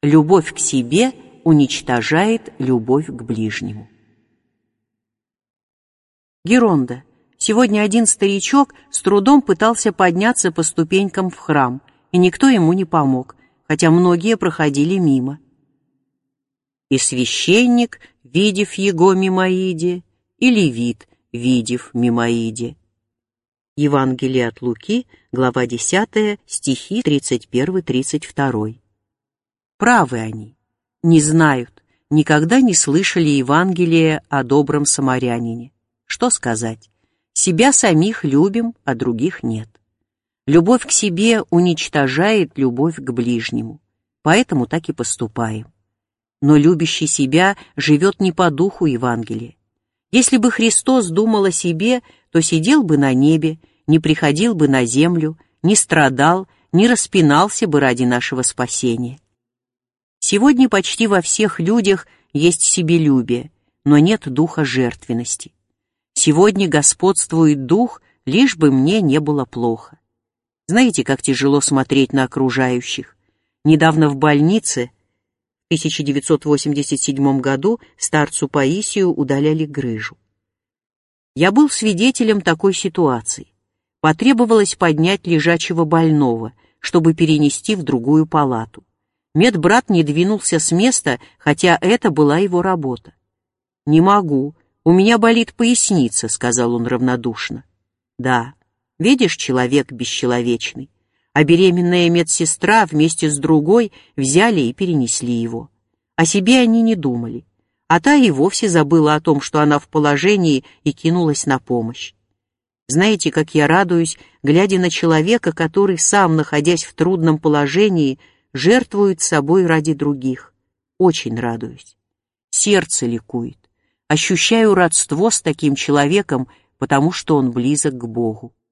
Любовь к себе уничтожает любовь к ближнему. Геронда. Сегодня один старичок с трудом пытался подняться по ступенькам в храм, и никто ему не помог, хотя многие проходили мимо. И священник, видев его мимоиде, и левит, видев мимоиде. Евангелие от Луки, глава 10, стихи 31-32. Правы они, не знают, никогда не слышали Евангелия о добром самарянине. Что сказать? Себя самих любим, а других нет. Любовь к себе уничтожает любовь к ближнему, поэтому так и поступаем. Но любящий себя живет не по духу Евангелия. Если бы Христос думал о себе, то сидел бы на небе, не приходил бы на землю, не страдал, не распинался бы ради нашего спасения. Сегодня почти во всех людях есть себелюбие, но нет духа жертвенности. Сегодня господствует дух, лишь бы мне не было плохо. Знаете, как тяжело смотреть на окружающих? Недавно в больнице, в 1987 году, старцу Паисию удаляли грыжу. Я был свидетелем такой ситуации. Потребовалось поднять лежачего больного, чтобы перенести в другую палату. Медбрат не двинулся с места, хотя это была его работа. «Не могу, у меня болит поясница», — сказал он равнодушно. «Да, видишь, человек бесчеловечный». А беременная медсестра вместе с другой взяли и перенесли его. О себе они не думали, а та и вовсе забыла о том, что она в положении, и кинулась на помощь. Знаете, как я радуюсь, глядя на человека, который, сам находясь в трудном положении, жертвует собой ради других. Очень радуюсь. Сердце ликует. Ощущаю родство с таким человеком, потому что он близок к Богу.